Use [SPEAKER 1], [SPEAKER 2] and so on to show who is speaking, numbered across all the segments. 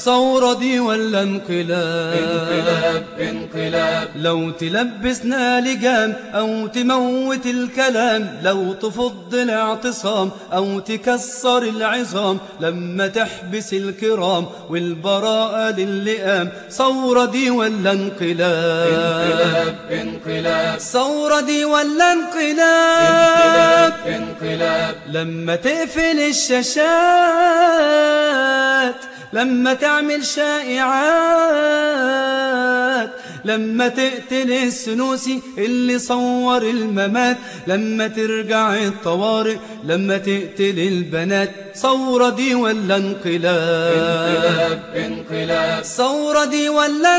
[SPEAKER 1] ثورة دي ولا انقلاب؟
[SPEAKER 2] انقلاب انقلاب.
[SPEAKER 1] لو تلبسنا لجام أو تموت الكلام، لو تفض الاعتصام أو تكسر العظام، لما تحبس الكرام والبراءة للئام، ثورة دي ولا انقلاب؟
[SPEAKER 2] انقلاب انقلاب.
[SPEAKER 1] ثورة دي ولا
[SPEAKER 2] انقلاب انقلاب.
[SPEAKER 1] لما تقفل الشاشات، لما تعمل شائعات، لما تقتل السنوسي اللي صور الممات، لما ترجع الطوارئ، لما تقتل البنات، ثورة دي ولا انقلاب؟
[SPEAKER 2] انقلاب انقلاب.
[SPEAKER 1] ثورة دي ولا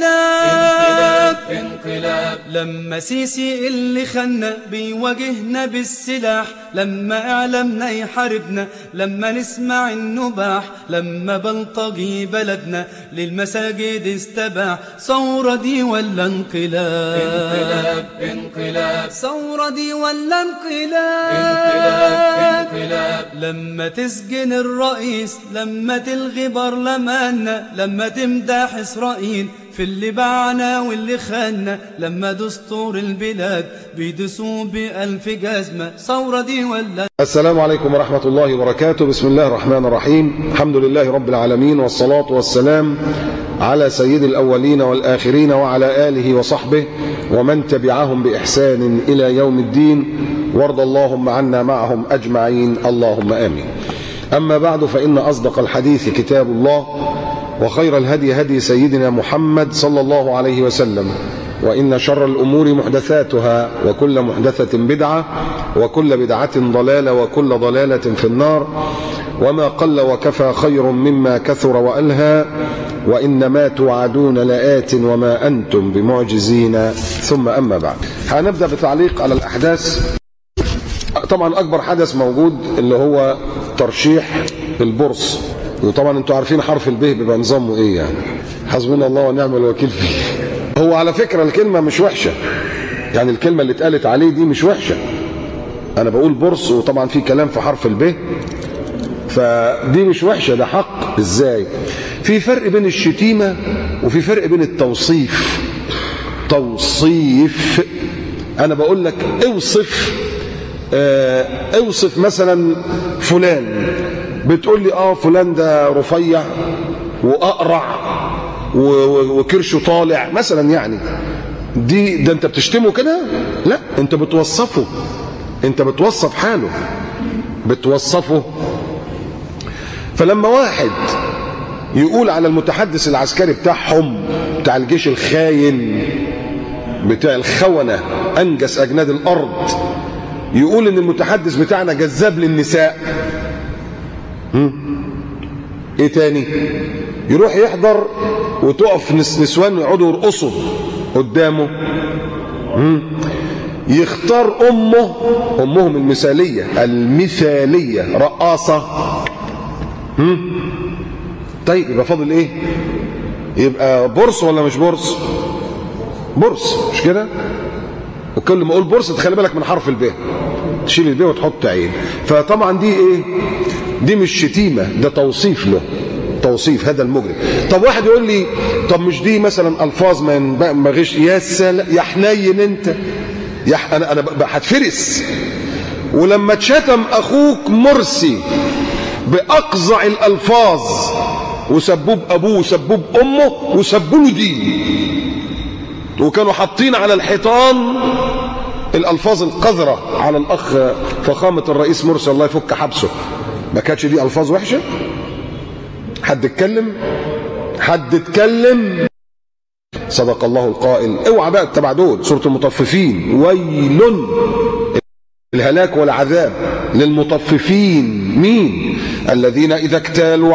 [SPEAKER 2] انقلاب انقلاب.
[SPEAKER 1] لما سيسي اللي خلنا بيواجهنا بالسلاح، لما اعلامنا يحاربنا، لما نسمع النباح، لما بلطجي بلدنا للمساجد استباح، ثورة دي ولا انقلاب؟
[SPEAKER 2] انقلاب انقلاب.
[SPEAKER 1] ثورة دي ولا انقلاب؟
[SPEAKER 2] انقلاب انقلاب.
[SPEAKER 1] لما تسجن الرئيس، لما تلغي برلماننا، لما تمدح إسرائيل في اللي باعنا واللي خاننا، لما دستور البلاد بيدسوا بألف جزمة، ثورة دي ولا؟
[SPEAKER 3] السلام عليكم ورحمة الله وبركاته. بسم الله الرحمن الرحيم. الحمد لله رب العالمين، والصلاة والسلام على سيد الأولين والآخرين وعلى آله وصحبه ومن تبعهم بإحسان إلى يوم الدين، وارض اللهم عنا معهم أجمعين، اللهم آمين. أما بعد، فإن أصدق الحديث كتاب الله، وخير الهدي هدي سيدنا محمد صلى الله عليه وسلم، وإن شر الأمور محدثاتها، وكل محدثة بدعة، وكل بدعة ضلالة، وكل ضلالة في النار. وما قل وكفى خير مما كثر وألهى، وإنما توعدون لآت وما أنتم بمعجزين. ثم أما بعد، هنبدأ بتعليق على الأحداث. طبعا أكبر حدث موجود اللي هو ترشيح البورصة، وطبعا انتوا عارفين حرف الب بيبقى نظامه ايه، يعني حسبنا الله ونعم الوكيل فيه. هو على فكرة الكلمة مش وحشة، يعني الكلمة اللي اتقالت عليه دي مش وحشة. انا بقول بورص وطبعا في كلام في حرف الب، فدي مش وحشة، ده حق. ازاي؟ في فرق بين الشتيمة وفي فرق بين التوصيف. توصيف، انا بقول لك اوصف مثلا فلان، بتقول لي فلان ده رفيع واقرع وكرشه طالع مثلا، يعني ده انت بتشتمه كده؟ لا، انت بتوصفه، انت بتوصف حاله، بتوصفه. فلما واحد يقول على المتحدث العسكري بتاعهم، بتاع الجيش الخاين، بتاع الخونة، انجس اجناد الارض، يقول ان المتحدث بتاعنا جذاب للنساء، ايه تاني؟ يروح يحضر وتقف نسوان يقعدوا يرقصوا قدامه، يختار امهم المثاليه رقاصه، طيب يبقى فاضل ايه؟ يبقى بورص ولا مش بورص؟ بورص، مش كده؟ وكل ما اقول بورصه تخلي بالك من حرف الب، تشيل الب وتحط عين. فطبعا دي ايه؟ دي مش شتيمه، ده توصيف له، توصيف هذا المجرم. طب واحد يقول لي طب مش دي مثلا الفاظ ما غش؟ يا سلام يا حنين انت، انا هتفرس. ولما اتشتم اخوك مرسي باقذع الالفاظ، وسبوب ابوه وسبوب امه وسبوا له دين، وكانوا حاطين على الحيطان الالفاظ القذره على الاخ فخامه الرئيس مرسي الله يفك حبسه، ما كانتش دي الفاظ وحشه؟ حد اتكلم؟ حد اتكلم؟ صدق الله القائل. اوعى بقى تبع دول سوره المطففين، ويل الهلاك والعذاب للمطففين. مين؟ الذين اذا اكتالوا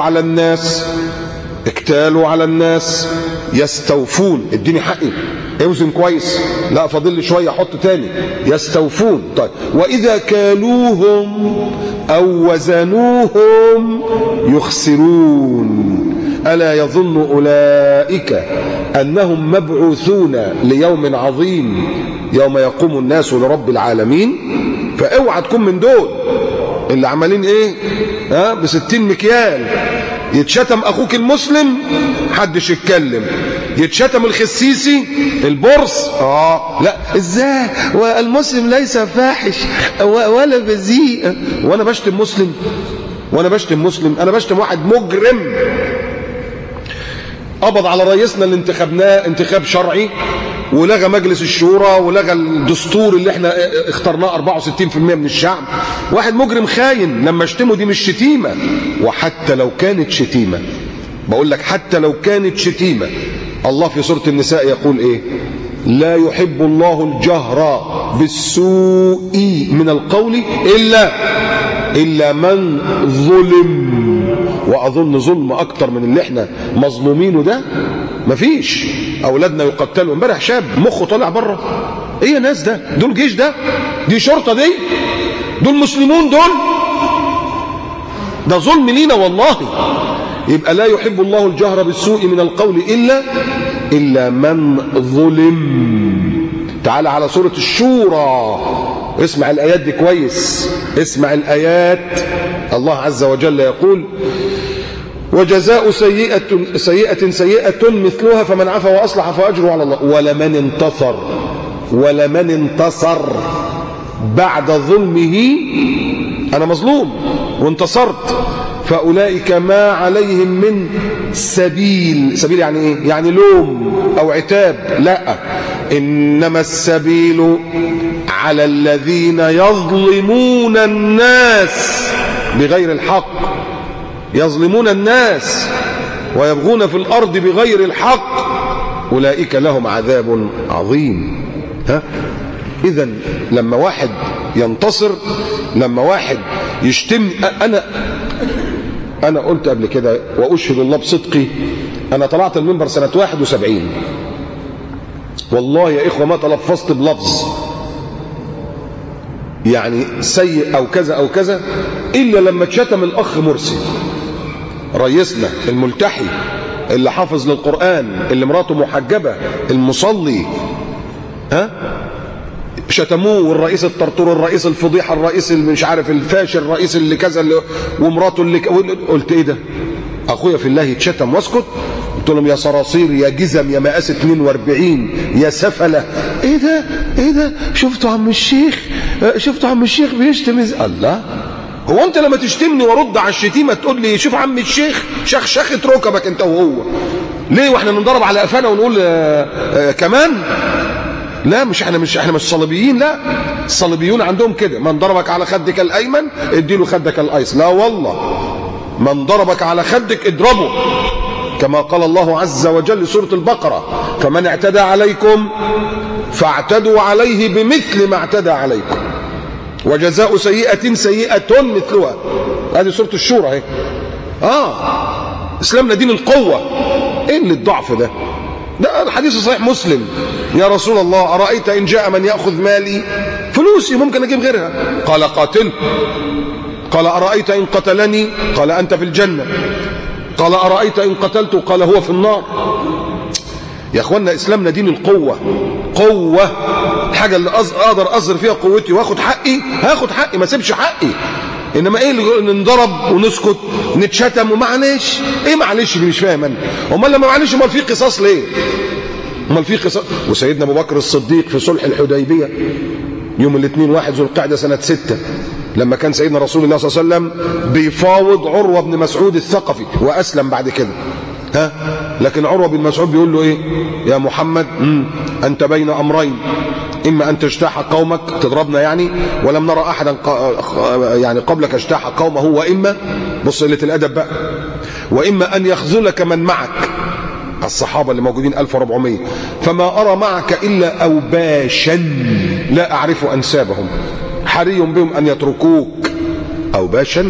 [SPEAKER 3] على الناس يستوفون. اديني حقي، اوزن كويس، لا فاضل لي شويه احط تاني، يستوفون. طيب واذا كالوهم او وزنوهم يخسرون. الا يظن اولئك انهم مبعوثون ليوم عظيم يوم يقوم الناس لرب العالمين. فاوعى تكون من دول اللي عمالين ايه ب60 مكيال يتشتم اخوك المسلم محدش يتكلم، يتشتم الخسيسي البرص لا ازاي والمسلم ليس فاحش ولا بذيء. وانا بشتم مسلم؟ وانا بشتم مسلم؟ انا بشتم واحد مجرم قبض على رئيسنا اللي انتخبناه انتخاب شرعي، ولغى مجلس الشورى، ولغى الدستور اللي احنا اخترناه 64% من الشعب. واحد مجرم خاين، لما اشتمه دي مش شتيمة. وحتى لو كانت شتيمة، بقول لك حتى لو كانت شتيمة، الله في سورة النساء يقول ايه؟ لا يحب الله الجهر بالسوء من القول إلا من ظلم. وأظن ظلم أكتر من اللي احنا مظلومينه ده مفيش. أولادنا يقتلوا، امبارح شاب مخه طالع بره. إيه يا ناس ده؟ دول جيش ده؟ دي شرطة دي؟ دول مسلمون دول؟ ده ظلم لينا والله. يبقى لا يحب الله الجهر بالسوء من القول إلا من ظلم. تعال على سورة الشورى، اسمع الآيات دي كويس، اسمع الآيات. الله عز وجل يقول: وجزاء سيئة مثلها فمن عفا وأصلح فأجره على الله ولمن انتصر بعد ظلمه، أنا مظلوم وانتصرت، فأولئك ما عليهم من سبيل يعني إيه؟ يعني لوم أو عتاب، لا، إنما السبيل على الذين يظلمون الناس بغير الحق، يظلمون الناس ويبغون في الأرض بغير الحق، أولئك لهم عذاب عظيم. إذن لما واحد ينتصر، لما واحد يشتم، أنا قلت قبل كده وأشهد الله بصدقي، أنا طلعت المنبر سنة 71 والله يا إخوة ما تلفظت بلفظ يعني سيء أو كذا أو كذا إلا لما اتشتم الأخ مرسي رئيسنا الملتحي اللي حافظ للقرآن، اللي مراته محجبة، المصلي، شتموه، والرئيس الطرطور، الرئيس الفضيحة، الرئيس اللي مش عارف الفاشل، الرئيس اللي كذا، ومراته اللي قلت ايه ده؟ اخويا في الله يتشتم واسكت؟ قلت لهم يا صراصير، يا جزم، يا مقاس 42، يا سفلة. ايه ده؟ شفتوا عم الشيخ بيشتم الله؟ هو انت لما تشتمني وارد على الشتيمه تقول لي شوف عم الشيخ شخشخت ركبك انت وهو؟ ليه واحنا نضرب على قفانا ونقول كمان؟ لا، احنا مش صليبيين، لا، الصليبيون عندهم كده، من ضربك على خدك الايمن اديله خدك الايسر. لا والله، من ضربك على خدك اضربه، كما قال الله عز وجل سورة البقرة: فمن اعتدى عليكم فاعتدوا عليه بمثل ما اعتدى عليكم وجزاء سيئة مثلها. هذه سورة الشورى اهي. اسلامنا دين القوة، ايه اللي الضعف ده؟ ده الحديث صحيح مسلم: يا رسول الله أرأيت إن جاء من يأخذ مالي، فلوسي ممكن أجيب غيرها، قال قاتل. قال أرأيت إن قتلني، قال أنت في الجنة. قال أرأيت إن قتلته، قال هو في النار. يا أخوانا إسلامنا دين القوة، قوة، الحاجة اللي أقدر أظهر فيها قوتي وأخد حقي هاخد حقي، ما سيبش حقي. انما ايه اللي نضرب ونسكت نتشتم ومعلش؟ ايه معلش دي؟ مش فاهم انا. امال لما معلش امال في قصاص ليه؟ امال في قصاص؟ وسيدنا ابو بكر الصديق في صلح الحديبيه يوم الاثنين 1 ذو القعده سنه 6، لما كان سيدنا رسول الله صلى الله عليه وسلم بيفاوض عروه بن مسعود الثقفي واسلم بعد كده، لكن عروه بن مسعود بيقول له ايه؟ يا محمد انت بين امرين، إما أن تجتاح قومك تضربنا يعني، ولم نرى أحدا يعني قبلك اجتاح قومه، وإما، بص قلة الأدب بقى، وإما أن يخذلك من معك، الصحابة اللي موجودين 1400، فما أرى معك إلا أوباشا لا أعرف أنسابهم، حري بهم أن يتركوك. أوباشا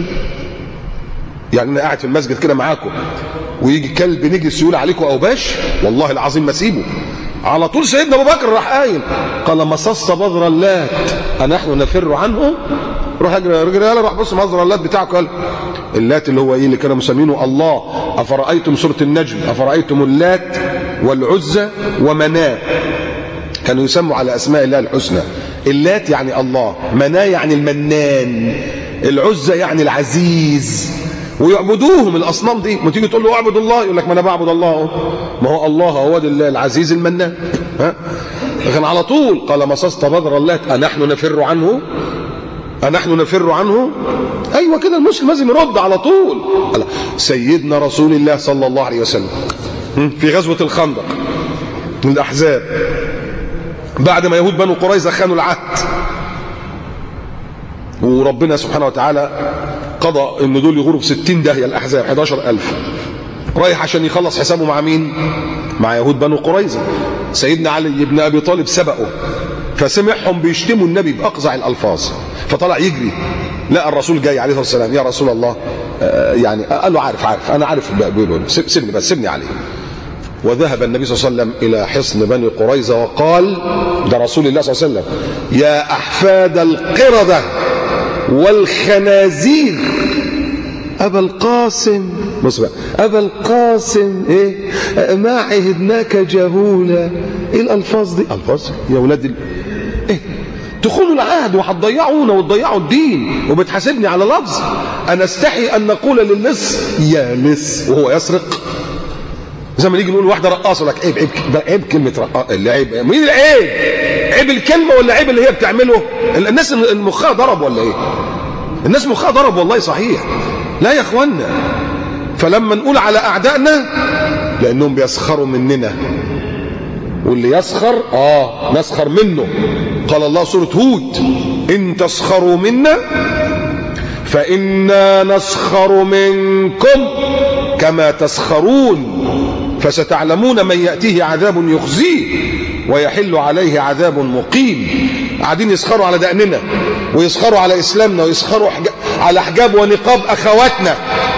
[SPEAKER 3] يعني أنا قاعد في المسجد كده معاكم ويجي كلب نجس يقول عليكم أوباش، والله العظيم ما سيبه. على طول سيدنا ابو بكر راح قايل: قال مصص بذر اللات أنحن نفر عنه؟ روح اجري يلا، روح بص مصدر اللات بتاعك. قال اللات اللي هو ايه؟ اللي كانوا مسمينه الله. افرايتم سوره النجم، افرايتم اللات والعزى ومناه، كانوا يسموا على اسماء الله الحسنى. اللات يعني الله، مناه يعني المنان، العزى يعني العزيز، ويعبدوهم الأصنام دي. ما تيجي تقول له اعبد الله يقول لك ما أنا بعبد الله أهو. ما هو الله هو العزيز المنان. لكن على طول قال مصصت بدر الله أنحن نفر عنه؟ أنحن نفر عنه؟ أيوة كده المسلم لازم يرد على طول. سيدنا رسول الله صلى الله عليه وسلم في غزوة الخندق من الأحزاب بعد ما يهود بنو قريظة خانوا العهد، وربنا سبحانه وتعالى قضى ان دول يغوروا في 60 داهية الأحزاب 11,000، رايح عشان يخلص حسابه مع مين؟ مع يهود بنو قريظة. سيدنا علي بن أبي طالب سبقه فسمعهم بيشتموا النبي بأقزع الألفاظ، فطلع يجري لقى الرسول جاي عليه الصلاة والسلام. يا رسول الله يعني قال له عارف أنا عارف بيقولوا سيبني بس سيبني عليه. وذهب النبي صلى الله عليه وسلم إلى حصن بني قريظة وقال، ده رسول الله صلى الله عليه وسلم: يا أحفاد القردة والخنازير أبا القاسم، بص بقى، أبا القاسم إيه ما عهدناك جهولا. إيه الألفاظ دي؟ ألفاظ يا ولاد إيه؟ تخونوا العهد وهتضيعونا وتضيعوا الدين وبتحاسبني على لفظ. أنا استحي أن نقول للص يا لص وهو يسرق. زي ما نيجي نقول واحدة رقاصة لك عيب عيب كلمة رقاصة. اللي عيب مين العيب؟ عيب الكلمة ولا عيب اللي هي بتعمله؟ الناس مخها ضرب ولا إيه؟ الناس مخها ضرب والله صحيح. لا يا اخوانا، فلما نقول على اعدائنا لانهم بيسخروا مننا، واللي يسخر نسخر منه. قال الله سورة هود: ان تسخروا منا فإنا نسخر منكم كما تسخرون فستعلمون من يأتيه عذاب يخزيه ويحل عليه عذاب مقيم. قاعدين يسخروا على دقننا ويسخروا على اسلامنا ويسخروا على حجاب ونقاب اخواتنا.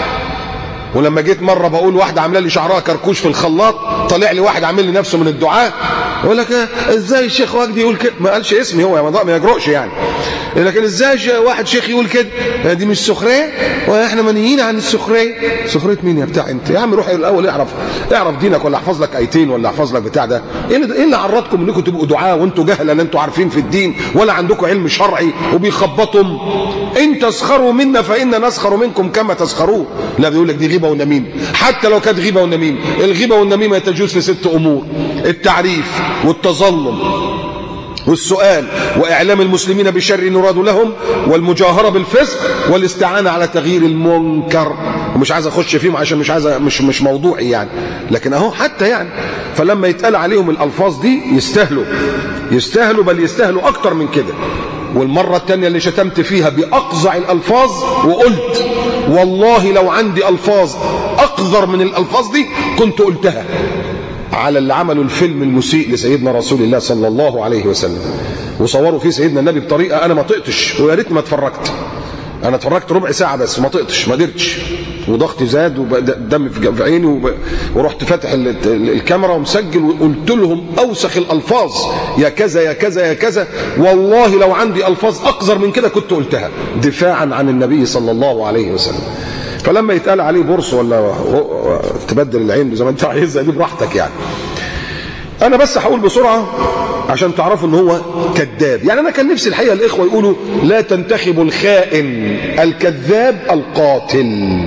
[SPEAKER 3] ولما جيت مره بقول واحده عامله لي شعرها كركوش في الخلاط، طلع لي واحد عامل لي نفسه من الدعاء يقول لك ازاي الشيخ وجدي يقول كده؟ ما قالش اسمي هو ما يجرؤش يعني، لكن ازاي واحد شيخ يقول كده؟ دي مش سخريه واحنا منهيين عن السخريه. سخريه مين يا بتاع انت يا عم؟ روح الاول اعرف دينك، ولا احفظ لك ايتين، ولا احفظ لك بتاع ده. ايه اللي عرضكم انكم تبقوا دعاء وانتوا جهله لا انتوا عارفين في الدين ولا عندكم علم شرعي وبيخبطهم؟ ان تسخروا منا فإنا نسخر منكم كما تسخرون. لا بيقول لك دي غيبه ونميمه. حتى لو كانت غيبه ونميمه، الغيبه والنميمه تجوز في 6 امور: التعريف والتظلم والسؤال وإعلام المسلمين بشر يراد لهم والمجاهرة بالفسق والاستعانة على تغيير المنكر. ومش عايز اخش فيهم عشان مش موضوعي يعني، لكن اهو حتى يعني. فلما يتقال عليهم الألفاظ دي يستاهلوا بل يستاهلوا أكتر من كده. والمرة الثانية اللي شتمت فيها بأقزع الألفاظ وقلت والله لو عندي ألفاظ أقذر من الألفاظ دي كنت قلتها على اللي عملوا الفيلم المسيء لسيدنا رسول الله صلى الله عليه وسلم، وصوروا فيه سيدنا النبي بطريقة أنا ما طقتش، ويا ريت ما اتفرجت. أنا اتفرجت ربع ساعة بس ما طقتش، ما قدرتش، وضغطي زاد ودم في عيني ورحت فاتح الكاميرا ومسجل وقلت لهم أوسخ الألفاظ يا كذا يا كذا يا كذا. والله لو عندي ألفاظ أقذر من كده كنت قلتها دفاعا عن النبي صلى الله عليه وسلم. فلما يتقال عليه برص ولا تبدل العين زي ما انت عايزها دي براحتك يعني. انا بس هقول بسرعه عشان تعرفوا ان هو كذاب. يعني انا كان نفسي الحقيقه الاخوه يقولوا لا تنتخبوا الخائن الكذاب القاتل.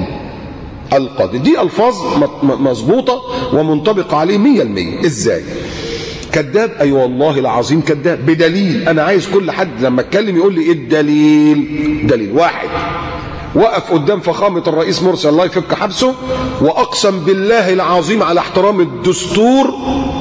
[SPEAKER 3] دي الفاظ مظبوطه ومنطبقه عليه 100%. ازاي كذاب؟ اي والله العظيم كذاب بدليل. انا عايز كل حد لما اتكلم يقول لي ايه الدليل. دليل واحد: وقف قدام فخامة الرئيس مرسي الله يفك حبسه وأقسم بالله العظيم على احترام الدستور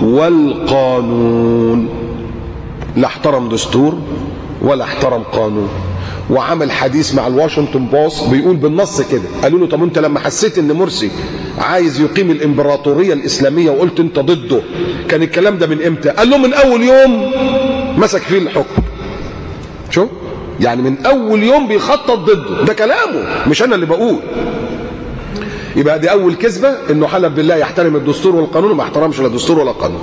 [SPEAKER 3] والقانون. لا احترم دستور ولا احترم قانون. وعمل حديث مع الواشنطن بوست بيقول بالنص كده، قالوا له طب انت لما حسيت ان مرسي عايز يقيم الامبراطورية الإسلامية وقلت انت ضده كان الكلام ده من امتى؟ قال له من اول يوم مسك فيه الحكم. شو يعني من اول يوم بيخطط ضده، ده كلامه مش انا اللي بقول. يبقى دي اول كذبه انه حلف بالله يحترم الدستور والقانون وما احترمش لا دستور ولا قانون.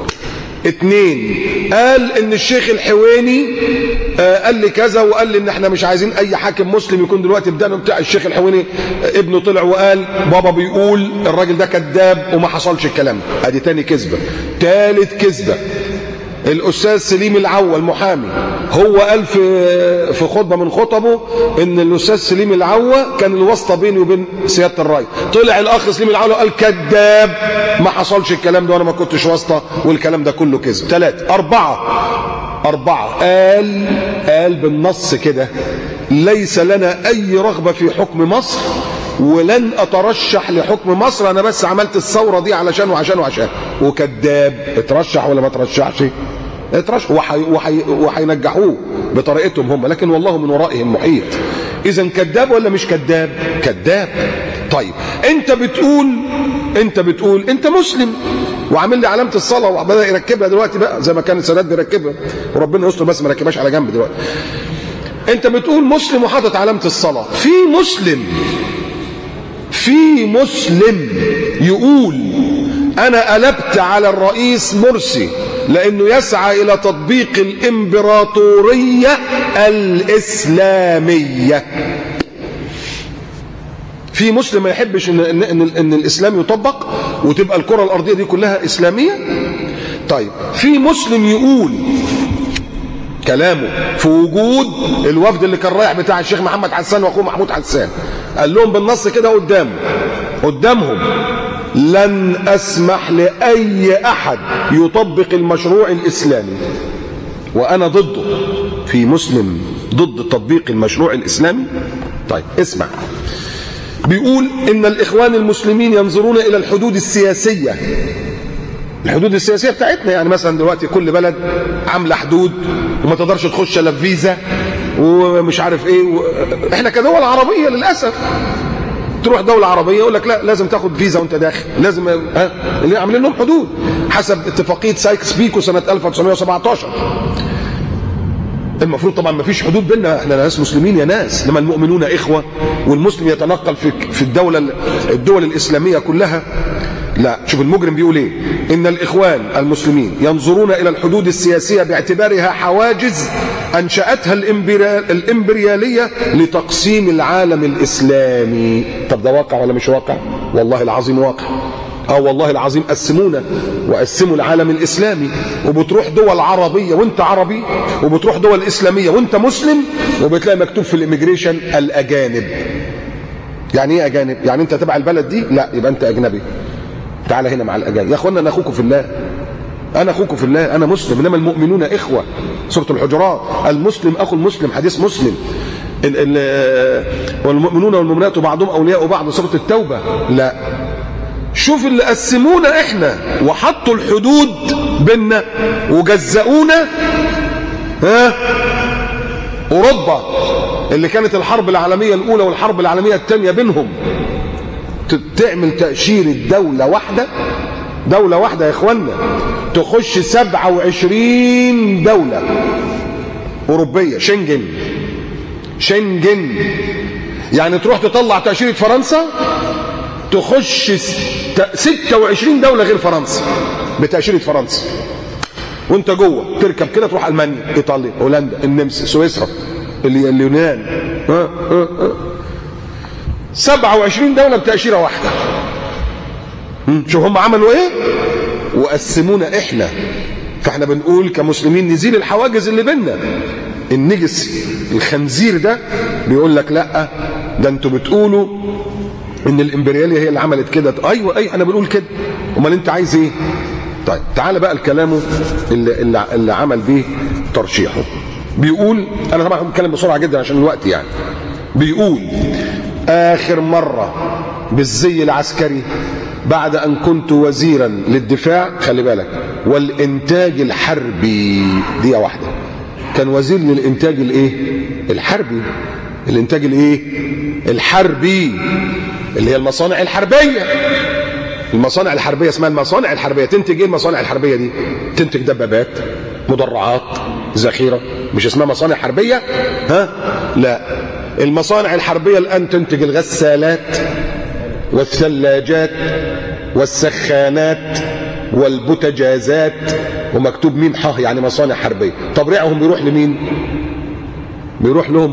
[SPEAKER 3] 2 قال ان الشيخ الحويني قال لي كذا وقال لي ان احنا مش عايزين اي حاكم مسلم يكون دلوقتي بدانا بتاع. الشيخ الحويني ابنه طلع وقال بابا بيقول الراجل ده كذاب وما حصلش الكلام. ادي تاني كذبه. ثالث كذبه الأستاذ سليم العوة المحامي هو قال في خطبة من خطبه إن الأستاذ سليم العوة كان الواسطة بيني وبين سيادة الرئيس. طلع الأخ سليم العوة قال كذاب، ما حصلش الكلام ده وأنا ما كنتش واسطة والكلام ده كله كذب. 3 4 قال بالنص كده ليس لنا أي رغبة في حكم مصر ولن أترشح لحكم مصر، أنا بس عملت الثورة دي علشان وعشان. وكذاب. اترشح ولا ما ترشحش؟ اترشح وحينجحوه بطريقتهم هم، لكن والله من ورائهم محيط. إذن كذاب ولا مش كذاب؟ كذاب. طيب انت بتقول انت مسلم وعامل لي علامة الصلاة وبدأ يركبها دلوقتي بقى زي ما كان السادات بيركبها، وربنا يستر بس ما ركبهاش على جنب دلوقتي. انت بتقول مسلم وحاطط علامة الصلاة. في مسلم يقول انا قلبت على الرئيس مرسي لانه يسعى الى تطبيق الامبراطورية الاسلامية. في مسلم ما يحبش ان الاسلام يطبق وتبقى الكرة الارضية دي كلها اسلامية؟ طيب في مسلم يقول كلامه في وجود الوفد اللي كان رايح بتاع الشيخ محمد حسان واخوه محمود حسان، قال لهم بالنص كده قدامهم لن اسمح لاي احد يطبق المشروع الاسلامي وانا ضده. في مسلم ضد تطبيق المشروع الاسلامي؟ طيب اسمع، بيقول ان الاخوان المسلمين ينظرون الى الحدود السياسية بتاعتنا. يعني مثلا دلوقتي كل بلد عامله حدود وما تقدرش تخش الا بفيزا ومش عارف ايه احنا كدول عربيه للاسف تروح دوله عربيه يقول لك لا لازم تاخد فيزا وانت داخل، لازم اللي عاملين لهم حدود حسب اتفاقيه سايكس بيكو سنه 1917. المفروض طبعا ما فيش حدود بيننا، احنا ناس مسلمين يا ناس، لما المؤمنون اخوه والمسلم يتنقل في الدول الاسلاميه كلها. لا، شوف المجرم بيقول ايه، ان الاخوان المسلمين ينظرون الى الحدود السياسيه باعتبارها حواجز انشاتها الامبرياليه لتقسيم العالم الاسلامي. طب ده واقع ولا مش واقع؟ والله العظيم واقع. والله العظيم قسمونا وقسموا العالم الاسلامي، وبتروح دول عربيه وانت عربي، وبتروح دول اسلاميه وانت مسلم، وبتلاقي مكتوب في الاميجريشن الاجانب. يعني ايه اجانب؟ يعني انت تبع البلد دي؟ لا، يبقى انت اجنبي، تعال هنا مع الاجانب. يا اخوانا انا اخوكم في الله، انا مسلم، انما المؤمنون اخوه. سوره الحجرات، المسلم اخو المسلم، حديث مسلم. والمؤمنون والمؤمنات بعضهم اولياء بعض، سوره التوبه. لا، شوف اللي قسمونا احنا وحطوا الحدود بيننا وجزؤونا. اوروبا اللي كانت الحرب العالميه الاولى والحرب العالميه الثانيه بينهم تعمل تأشيرة دولة واحدة يا اخوانا تخش 27 دولة أوروبية شنجن. يعني تروح تطلع تأشيرة فرنسا تخش 26 دولة غير فرنسا بتأشيرة فرنسا، وانت جوه تركب كده تروح ألمانيا، إيطاليا، هولندا، النمسا، سويسرا، اليونان. 27 دولة بتأشيرة واحدة. شوف هم عملوا ايه؟ وقسمونا احنا. فاحنا بنقول كمسلمين نزيل الحواجز اللي بيننا. النجس الخنزير ده بيقول لك لا، ده انتوا بتقولوا ان الامبريالية هي اللي عملت كده. ايوه انا بنقول كده، امال انت عايز ايه؟ طيب تعال بقى الكلام اللي عمل بيه ترشيحه. بيقول، انا طبعا بتكلم بسرعة جدا عشان الوقت يعني. بيقول آخر مرة بالزي العسكري بعد أن كنت وزيرا للدفاع، خلي بالك، والإنتاج الحربي، دي واحدة، كان وزير للإنتاج الإيه؟ الحربي. الإنتاج الإيه؟ الحربي، اللي هي المصانع الحربية. المصانع الحربية اسمها المصانع الحربية. تنتج إيه المصانع الحربية دي؟ تنتج دبابات، مدرعات، ذخيرة. مش اسمها مصانع حربية؟ لا، المصانع الحربية الآن تنتج الغسالات والثلاجات والسخانات والبوتجازات، ومكتوب ميم حاه، يعني مصانع حربية. طب ريعهم بيروح لمين؟ بيروح لهم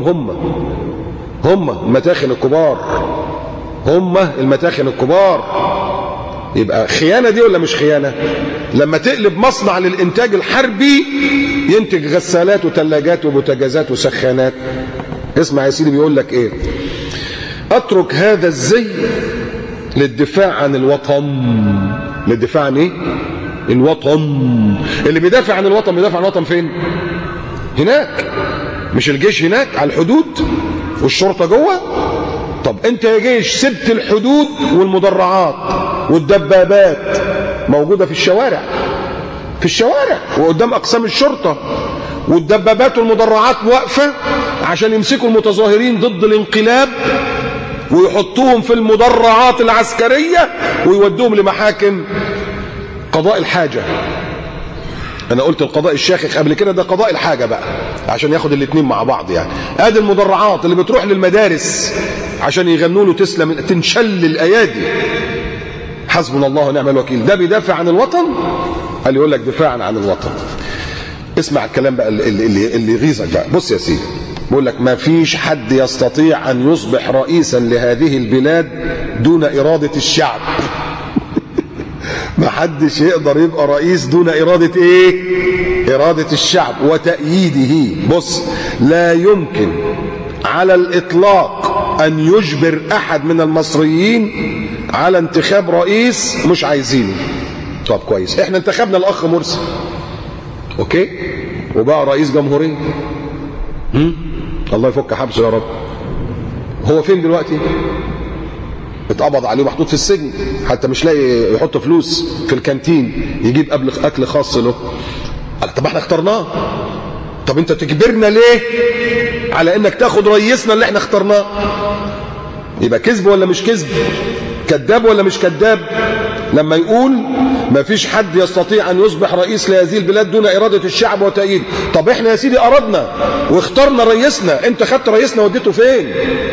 [SPEAKER 3] هم المتاخن الكبار. يبقى خيانة دي ولا مش خيانة؟ لما تقلب مصنع للإنتاج الحربي ينتج غسالات وثلاجات وبوتاجازات وسخانات. اسمع يا سيدي بيقول لك ايه: اترك هذا الزي للدفاع عن الوطن. للدفاع عن ايه؟ الوطن. اللي بيدافع عن الوطن بيدافع عن الوطن فين؟ هناك. مش الجيش هناك على الحدود والشرطة جوه؟ طب انت يا جيش سبت الحدود والمدرعات والدبابات موجودة في الشوارع، في الشوارع وقدام أقسام الشرطة، والدبابات والمدرعات واقفة عشان يمسكوا المتظاهرين ضد الانقلاب ويحطوهم في المدرعات العسكرية ويودوهم لمحاكم قضاء الحاجة. أنا قلت القضاء الشاخخ قبل كده، ده قضاء الحاجة بقى عشان ياخد الاتنين مع بعض يعني. ادي المدرعات اللي بتروح للمدارس عشان يغنوا له تسلم تنشل الأيادي. حسبنا الله ونعم الوكيل. ده بيدافع عن الوطن؟ قال يقول لك دفاعا عن الوطن. اسمع الكلام بقى اللي يغيظك بقى. بص يا سيدي بقول لك: ما فيش حد يستطيع أن يصبح رئيسا لهذه البلاد دون إرادة الشعب. ما حدش يقدر يبقى رئيس دون إرادة إيه؟ إرادة الشعب وتأييده. بص، لا يمكن على الإطلاق أن يجبر أحد من المصريين على انتخاب رئيس مش عايزينه. طب كويس، احنا انتخبنا الأخ مرسي، أوكي، وبقى رئيس جمهورية. الله يفك حبسه يا رب. هو فين دلوقتي؟ اتقبض عليه ومحطوط في السجن، حتى مش لاقي يحط فلوس في الكانتين يجيب قبل اكل خاص له. طب احنا اخترناه، طب انت تجبرنا ليه على انك تاخد رئيسنا اللي احنا اخترناه؟ يبقى كذب ولا مش كذب؟ كذاب ولا مش كذاب؟ لما يقول ما فيش حد يستطيع ان يصبح رئيس لهذه البلاد دون اراده الشعب وتأييده. طب احنا يا سيدي اردنا واخترنا رئيسنا، انت خدت رئيسنا وديته فين؟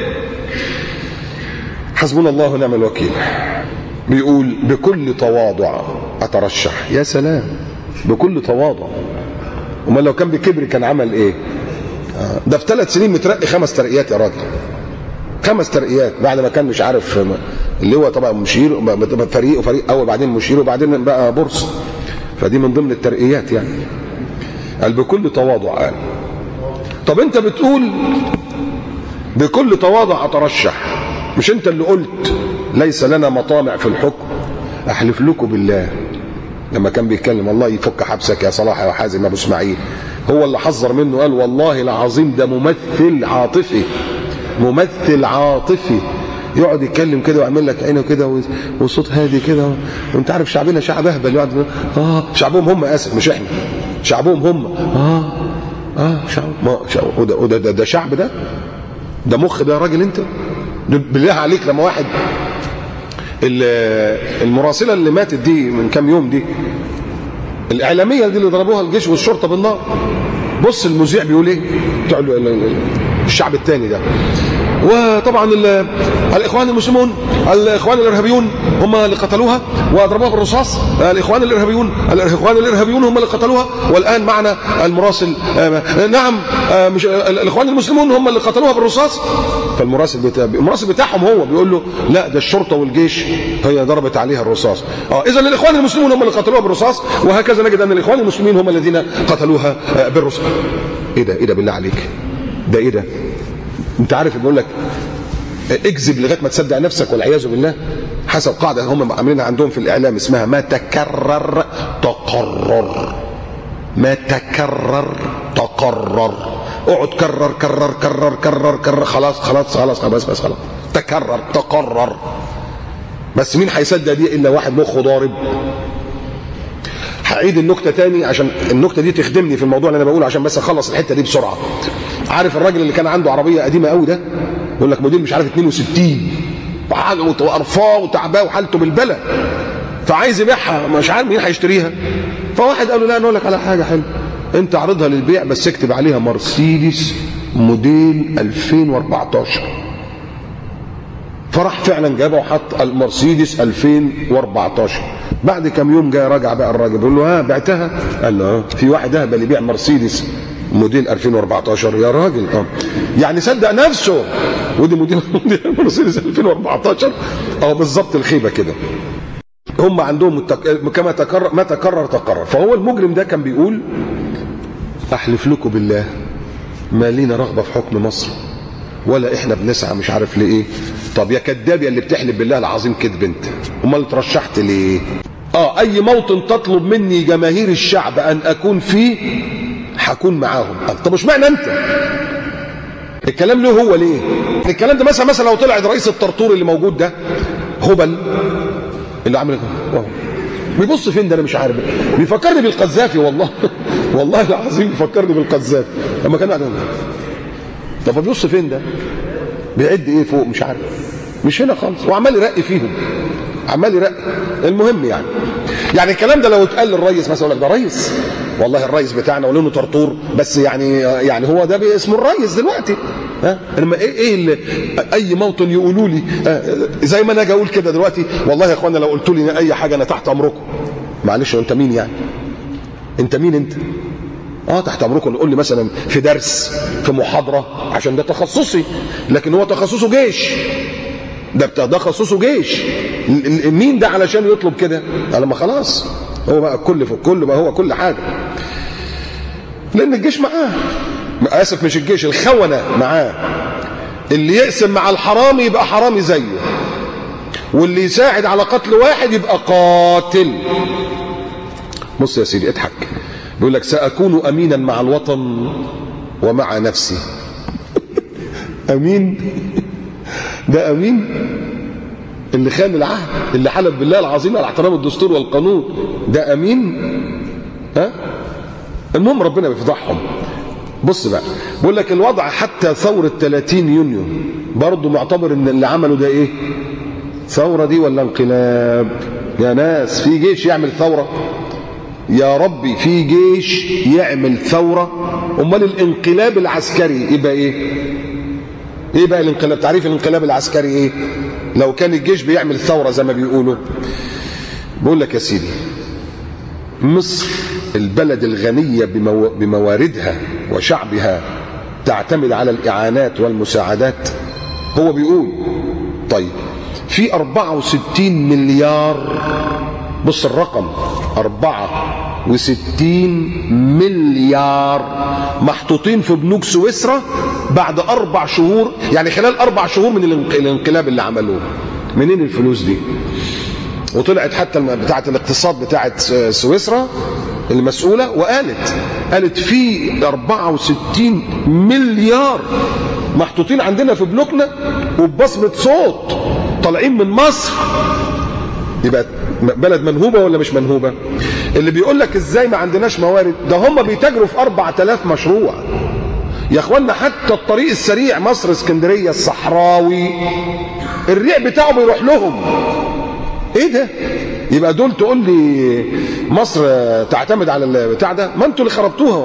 [SPEAKER 3] حسبنا الله ونعم الوكيل. بيقول: بكل تواضع اترشح. يا سلام، بكل تواضع. امال لو كان بكبر كان عمل ايه؟ ده في 3 سنين مترقي 5 ترقيات يا راجل، 5 ترقيات بعد ما كان مش عارف اللي هو طبعا مشير فريق وفريق اول بعدين مشير وبعدين بقى بورصه، فدي من ضمن الترقيات يعني. قال بكل تواضع. قال طب انت بتقول بكل تواضع اترشح، مش انت اللي قلت ليس لنا مطامع في الحكم؟ احلف لكم بالله لما كان بيتكلم، الله يفك حبسك يا صلاح يا حازم ابو اسماعيل، هو اللي حذر منه، قال والله العظيم ده ممثل عاطفي، ممثل عاطفي، يقعد يتكلم كده ويعمل لك عينه كده وصوت هادي كده، وانت عارف شعبنا شعب اهبل، يقعد شعبهم هم، اسف مش احنا، شعبهم هم شعب ما ده شعب، ده مخ ده يا راجل انت. بالله عليك لما واحد المراسله اللي ماتت دي من كام يوم دي، الاعلاميه دي اللي ضربوها الجيش والشرطه بالنار، بص المذيع بيقول ايه بتاع الشعب الثاني ده. وطبعا الاخوان المسلمون الاخوان الارهابيون هم اللي قتلوها وضربوها بالرصاص، الاخوان الارهابيون هم اللي قتلوها، والان معنا المراسل نعم مش الاخوان المسلمون هم اللي قتلوها بالرصاص. فالمراسل بتاعهم هو بيقول له لا ده الشرطه والجيش هي ضربت عليها الرصاص. اذا الاخوان المسلمون هم اللي قتلوها بالرصاص، وهكذا نجد ان الاخوان المسلمين هم الذين قتلوها بالرصاص. ايه ده بالله عليك؟ ده ايه ده؟ انت عارف بيقول لك اكذب لغايه ما تصدق نفسك والعياذ بالله، حسب قاعده هم عاملينها عندهم في الاعلام اسمها ما تكرر تقرر. ما تكرر تقرر. اقعد كرر كرر كرر كرر كرر، خلاص بس تكرر تقرر. بس مين هيصدق دي الا واحد مخه ضارب؟ هعيد النكته تاني عشان النكته دي تخدمني في الموضوع اللي انا بقوله، عشان بس اخلص الحته دي بسرعه. عارف الراجل اللي كان عنده عربيه قديمه قوي ده، يقول لك موديل مش عارف 62 وقرفاه وتعباه وحالته بالبلا، فعايز يبيعها مش عارف مين هيشتريها. فواحد قال له لا نقول لك على حاجه حلوه، انت عرضها للبيع بس اكتب عليها مرسيدس موديل 2014. فراح فعلا جابه وحط المرسيدس 2014. بعد كم يوم جاي راجع بقى الراجل بيقول له بعتها؟ قال له في واحد اهبل يبيع مرسيدس موديل 2014 يا راجل. يعني صدق نفسه، ودي موديل مرسيدس 2014. بالظبط الخيبه كده. هم عندهم كما تكرر ما تكرر. فهو المجرم ده كان بيقول احلف لكم بالله ما لينا رغبه في حكم مصر ولا احنا بنسعى مش عارف لايه. طب يا كذاب يا اللي بتحلف بالله العظيم كذب انت، امال ترشحت ليه؟ اي موطن تطلب مني جماهير الشعب ان اكون فيه هكون معاهم. طب مش معنى انت الكلام له هو ليه؟ الكلام ده مثلا لو طلع رئيس الطرطور اللي موجود ده هبل اللي عامل كده بيبص فين ده انا مش عارف، بيفكرني بالقذافي والله والله العظيم بيفكرني بالقذافي لما كان قاعد. طب بيبص فين ده؟ بيعد ايه فوق مش عارف، مش هنا خالص، وعمال يرقي فيهم عمال يرقي. المهم يعني الكلام ده لو اتقال للريس مثلا يقول لك ده ريس والله الريس بتاعنا ولونه طرطور بس يعني هو ده اسمه الريس دلوقتي. انما ايه اللي اي موطن يقولوا لي زي ما انا اجي اقول كده دلوقتي والله يا اخوانا لو قلتوا لي اي حاجه انا تحت امركم. معلش انت مين يعني؟ انت مين انت؟ تحت امركم. نقول لي مثلا في درس في محاضره عشان ده تخصصي، لكن هو تخصصه جيش، ده تخصصه جيش. مين ده علشان يطلب كده؟ لما خلاص هو بقى الكل في الكل بقى هو كل حاجه، لان الجيش معاه. اسف مش الجيش، الخونه معاه. اللي يقسم مع الحرامي يبقى حرامي زيه، واللي يساعد على قتل واحد يبقى قاتل. بص يا سيدي اضحك، بيقول لك سأكون أمينا مع الوطن ومع نفسي. أمين؟ ده أمين؟ اللي خان العهد، اللي حلف بالله العظيم على احترام الدستور والقانون، ده أمين؟ المهم ربنا بيفضحهم. بص بقى بيقول لك الوضع حتى ثورة 30 يونيو برضه معتبر ان اللي عمله ده ايه؟ ثورة دي ولا انقلاب؟ يا ناس في جيش يعمل ثورة؟ يا ربي في جيش يعمل ثورة؟ امال الانقلاب العسكري يبقى ايه؟ ايه بقى الانقلاب؟ تعريف الانقلاب العسكري ايه؟ لو كان الجيش بيعمل ثورة زي ما بيقولوا. بقول لك يا سيدي مصر البلد الغنية بمواردها وشعبها تعتمد على الإعانات والمساعدات. هو بيقول طيب في 64 مليار، بص الرقم 64 مليار محطوطين في بنوك سويسرا بعد 4 شهور، يعني خلال 4 شهور من الانقلاب اللي عملوه. منين الفلوس دي؟ وطلعت حتى بتاعه الاقتصاد بتاعه سويسرا المسؤوله وقالت في 64 مليار محطوطين عندنا في بنوكنا وببصمه صوت طالعين من مصر. يبقى بلد منهوبه ولا مش منهوبه؟ اللي بيقول لك ازاي ما عندناش موارد، ده هم بيتاجروا في 4000 مشروع يا اخوانا. حتى الطريق السريع مصر اسكندريه الصحراوي الريع بتاعه بيروح لهم. ايه ده؟ يبقى دول تقول لي مصر تعتمد على البتاع ده؟ ما انتوا اللي خربتوها.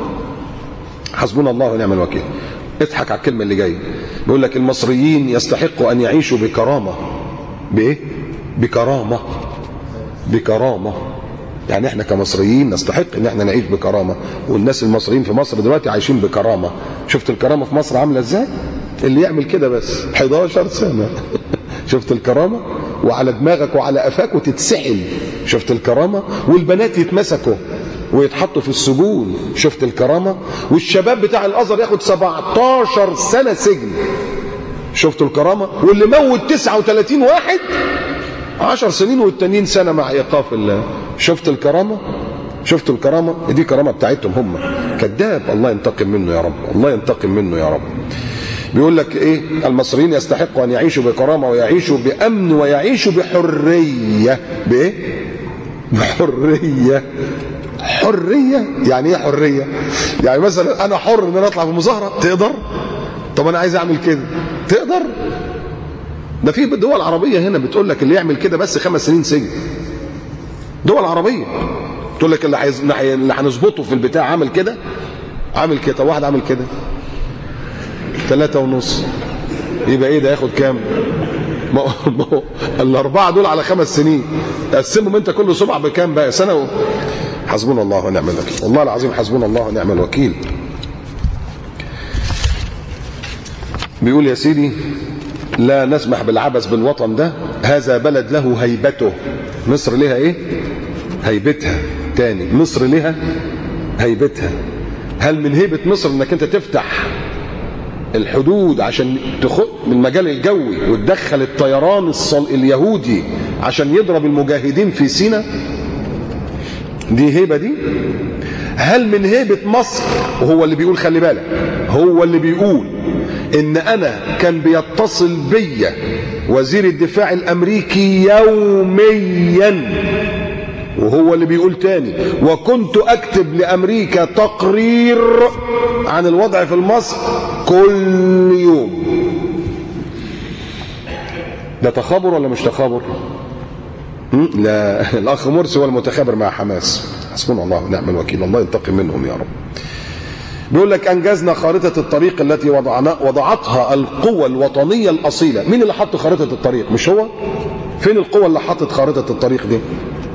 [SPEAKER 3] حسبنا الله ونعم الوكيل. اضحك على الكلمه اللي جايه. بيقول لك المصريين يستحقوا ان يعيشوا بكرامه. بايه؟ بكرامه. بكرامه. يعني احنا كمصريين نستحق ان احنا نعيش بكرامه، والناس المصريين في مصر دلوقتي عايشين بكرامه. شفت الكرامه في مصر عامله ازاي؟ اللي يعمل كده بس 11 سنه. شفت الكرامه؟ وعلى دماغك وعلى قفاك وتتسحل. شفت الكرامه؟ والبنات يتمسكوا ويتحطوا في السجون. شفت الكرامه؟ والشباب بتاع الازهر ياخد 17 سنه سجن. شفت الكرامه؟ واللي موت 39 واحد 10 سنين والتانيين سنه مع ايقاف الله. شفت الكرامه؟ شفت الكرامه؟ دي كرامه بتاعتهم هم. كذاب، الله ينتقم منه يا رب، الله ينتقم منه يا رب. بيقول لك ايه؟ المصريين يستحقوا ان يعيشوا بكرامه ويعيشوا بامن ويعيشوا بحريه. بايه؟ بحريه. حريه يعني ايه حريه؟ يعني مثلا انا حر ان انا اطلع في مظاهره، تقدر؟ طب انا عايز اعمل كده، تقدر؟ ده في دول عربيه هنا بتقول لك اللي يعمل كده بس 5 سنين سجن. دول عربيه تقول لك اللي هنظبطه في البتاع عامل كده عامل كده. طب واحد عامل كده 3.5 يبقى ايه ده؟ ياخد كام؟ الاربعه دول على 5 سنين قسمهم انت كل صبع بكام بقى؟ سنه حسبنا الله ونعم الوكيل. والله العظيم حسبنا الله ونعم الوكيل. بيقول يا سيدي لا نسمح بالعبث بالوطن ده هذا بلد له هيبته. مصر لها ايه؟ هيبتها. تاني، مصر لها هيبتها. هل من هيبة مصر انك انت تفتح الحدود عشان تخط من المجال الجوي وتدخل الطيران اليهودي عشان يضرب المجاهدين في سيناء؟ دي هيبة دي؟ هل من هيبة مصر، وهو اللي بيقول، خلي بالك، هو اللي بيقول ان انا كان بيتصل بيا وزير الدفاع الامريكي يوميا، وهو اللي بيقول تاني، وكنت اكتب لامريكا تقرير عن الوضع في مصر كل يوم. ده تخابر ولا مش تخابر؟ لا، الاخ مرسي هو المتخابر مع حماس. حسبنا الله ونعم الوكيل، الله ينتقم منهم يا رب. بيقول لك انجزنا خارطه الطريق التي وضعتها القوى الوطنيه الاصيله. مين اللي حط خارطه الطريق؟ مش هو؟ فين القوى اللي حطت خارطه الطريق دي؟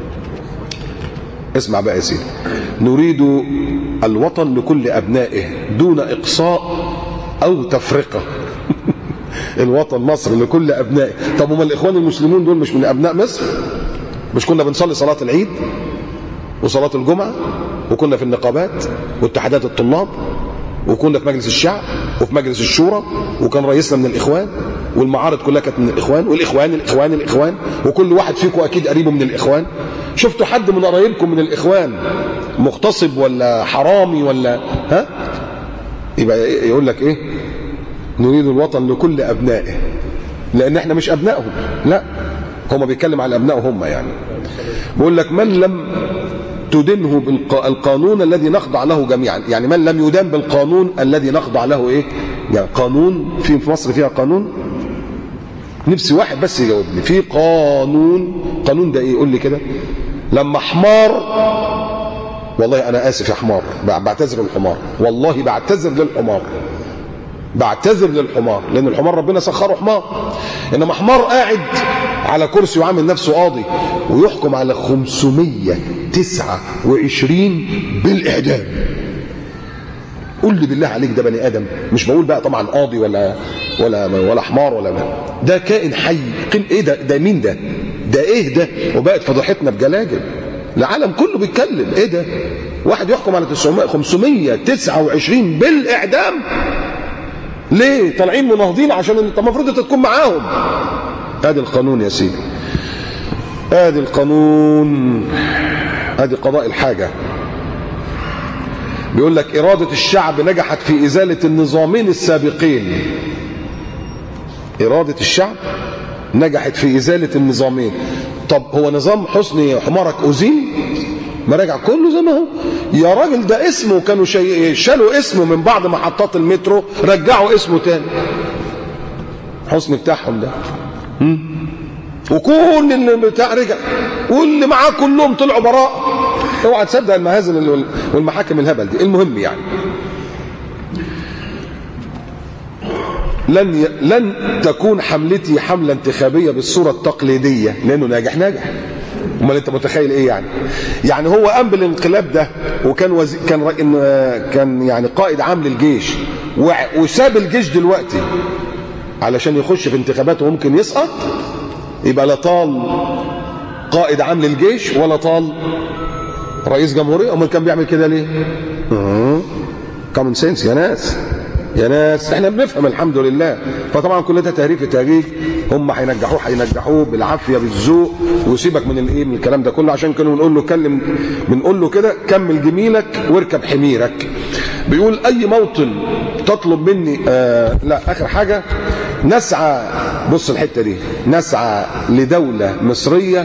[SPEAKER 3] اسمع بقى يا سيدي. نريد الوطن لكل ابنائه دون اقصاء او تفرقه. الوطن مصر لكل ابنائه. طب هم الاخوان المسلمون دول مش من ابناء مصر؟ مش كنا بنصلي صلاه العيد وصلاه الجمعه، وكنا في النقابات واتحادات الطلاب، وكنا في مجلس الشعب وفي مجلس الشورى، وكان رئيسنا من الاخوان، والمعارض كلها كانت من الاخوان، والاخوان الاخوان الاخوان، وكل واحد فيكم اكيد قريبه من الاخوان. شفتوا حد من قرايبكم من الاخوان مغتصب ولا حرامي ولا ها؟ يبقى يقول لك ايه؟ نريد الوطن لكل ابنائه، لان احنا مش ابنائهم، لا، هم بيتكلم على ابنائهم هم. يعني بيقول لك من لم تدنه بالقانون الذي نخضع له جميعا، يعني من لم يدان بالقانون الذي نخضع له ايه؟ يعني قانون في مصر فيها قانون؟ نفسي واحد بس يجاوبني. في قانون، قانون ده ايه؟ يقول لي كده. لما حمار، والله انا اسف يا حمار، بعتذر للحمار، والله بعتذر للحمار، بعتذر للحمار، لان الحمار ربنا سخره حمار. انما حمار قاعد على كرسي وعامل نفسه قاضي ويحكم على 529 بالاعدام. قول لي بالله عليك ده بني ادم؟ مش بقول بقى طبعا قاضي ولا حمار ولا ما. ده كائن حي. ايه ده؟ ده مين ده؟ ده ايه ده؟ وبقت فضحتنا بجلاجل، العالم كله بيتكلم. ايه ده؟ واحد يحكم على 529 بالاعدام. ليه؟ طالعين مناهضين عشان انت المفروض انت تكون معاهم. ادي القانون يا سيدي، ادي القانون، ادي قضاء الحاجه. بيقول لك اراده الشعب نجحت في ازاله النظامين السابقين. اراده الشعب نجحت في ازاله النظامين. طب هو نظام حسني حمارك ازيل؟ ما رجع كله زي ما هو يا راجل. ده اسمه كانوا شالوا اسمه من بعض محطات المترو، رجعوا اسمه تاني. حسني بتاعهم ده. وكل اللي بتاع رجع، واللي معاه كلهم طلعوا براء. اوعى تصدق المهازل والمحاكم الهبل دي. المهم يعني لن تكون حملتي حملة انتخابية بالصورة التقليدية، لأنه ناجح. امال انت متخيل ايه يعني؟ يعني هو قام بالانقلاب ده وكان كان يعني قائد عام للجيش، وساب الجيش دلوقتي علشان يخش في انتخابات وممكن يسقط. يبقى لا طال قائد عام للجيش ولا طال رئيس جمهورية. امال كان بيعمل كده ليه؟ كومن سنس يا ناس، يا ناس احنا بنفهم الحمد لله. فطبعا كل ده تهريج. هم هينجحوه بالعافيه بالذوق، وسيبك من الايه، من الكلام ده كله. عشان كانوا بنقول له كده كمل جميلك واركب حميرك. بيقول اي موطن تطلب مني لا، اخر حاجه، نسعى، بص الحته دي، نسعى لدوله مصريه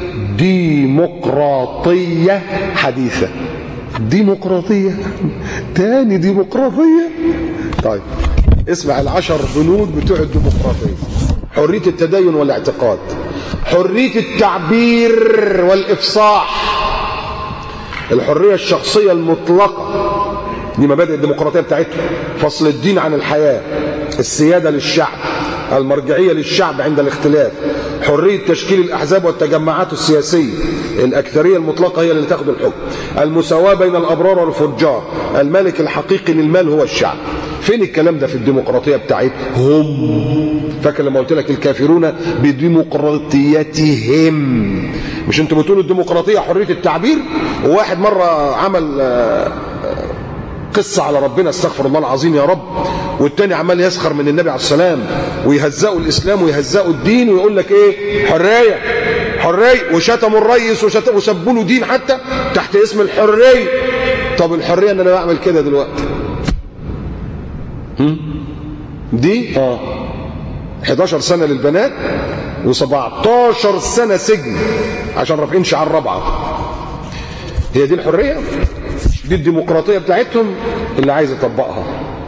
[SPEAKER 3] ديمقراطيه حديثه. ديمقراطيه تاني، ديمقراطيه. طيب اسمع ال10 بنود بتوع الديمقراطيه: حريه التدين والاعتقاد، حريه التعبير والافصاح، الحريه الشخصيه المطلقه، دي مبادئ الديمقراطيه بتاعتهم، فصل الدين عن الحياه، السياده للشعب، المرجعية للشعب عند الاختلاف، حرية تشكيل الأحزاب والتجمعات السياسية، الأكثرية المطلقة هي اللي تاخد الحكم، المساواة بين الأبرار والفجار، المالك الحقيقي للمال هو الشعب. فين الكلام ده في الديمقراطية بتاعتهم؟ فاكر لما قلت لك الكافرون بديمقراطيتهم؟ مش انتوا بتقولوا الديمقراطية حرية التعبير؟ وواحد مرة عمل قصة على ربنا، استغفر الله العظيم يا رب، والتاني عمال يسخر من النبي عليه السلام ويهزقوا الإسلام ويهزقوا الدين ويقول لك ايه؟ حرية حرية، وشتموا الرئيس وسبوا له دين حتى تحت اسم الحرية. طب الحرية ان انا بعمل كده دلوقتي دي 11 سنة للبنات و17 سنة سجن عشان رافعين شعار رابعة. هي دي الحرية؟ دي الديمقراطية بتاعتهم اللي عايز يطبقها.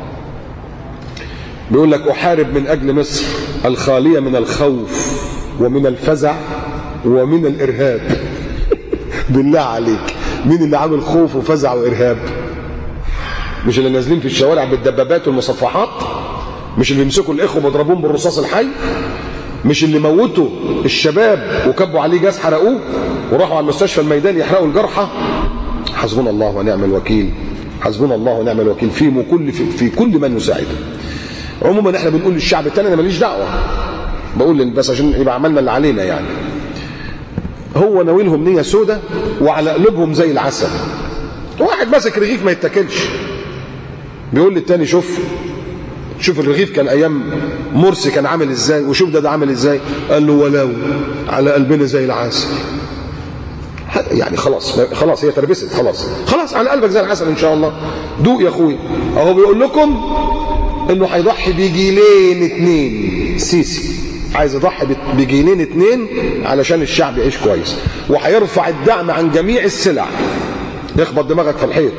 [SPEAKER 3] بيقول لك أحارب من أجل مصر الخالية من الخوف ومن الفزع ومن الإرهاب. بالله عليك، مين اللي عامل خوف وفزع وإرهاب؟ مش اللي نازلين في الشوارع بالدبابات والمصفحات؟ مش اللي بيمسكوا الإخوة ويضربوهم بالرصاص الحي؟ مش اللي موتوا الشباب وكبوا عليه جاز حرقوه وراحوا على المستشفى الميداني يحرقوا الجرحى؟ حسبنا الله ونعم الوكيل، حسبنا الله ونعم الوكيل فيهم وكل في كل من يساعده. عموما احنا بنقول للشعب التاني انا ماليش دعوه، بقول بس عشان يبقى عملنا اللي علينا يعني. هو ناويلهم نيه سودة وعلى قلوبهم زي العسل. واحد ماسك رغيف ما يتاكلش بيقول للتاني شوف الرغيف كان ايام مرسي كان عامل ازاي، وشوف ده عامل ازاي. قال له ولو على قلبنا زي العسل. يعني خلاص هي تربست، خلاص على قلبك زي العسل ان شاء الله. دوق يا اخويا. اهو بيقول لكم انه هيضحي بجيلين 2. سيسي عايز يضحي بجيلين 2 علشان الشعب يعيش كويس، وهيرفع الدعم عن جميع السلع. يخبط دماغك في الحيط.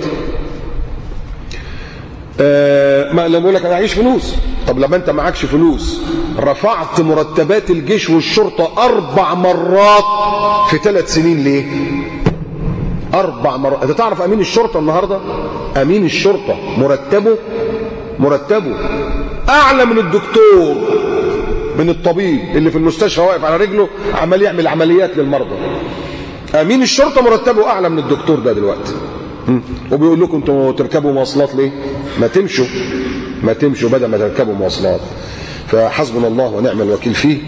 [SPEAKER 3] ما لما بقول لك انا هعيش فلوس، طب لما انت معكش فلوس رفعت مرتبات الجيش والشرطه 4 مرات في 3 سنين ليه؟ 4 مرات. انت تعرف امين الشرطه النهارده؟ امين الشرطه مرتبه اعلى من الدكتور، من الطبيب اللي في المستشفى واقف على رجله عمال يعمل عمليات للمرضى. امين الشرطه مرتبه اعلى من الدكتور ده دلوقتي. وبيقول لكم انتوا تركبوا مواصلات ليه؟ ما تمشوا بدل ما تركبوا مواصلات. فحسبنا الله ونعم الوكيل فيه.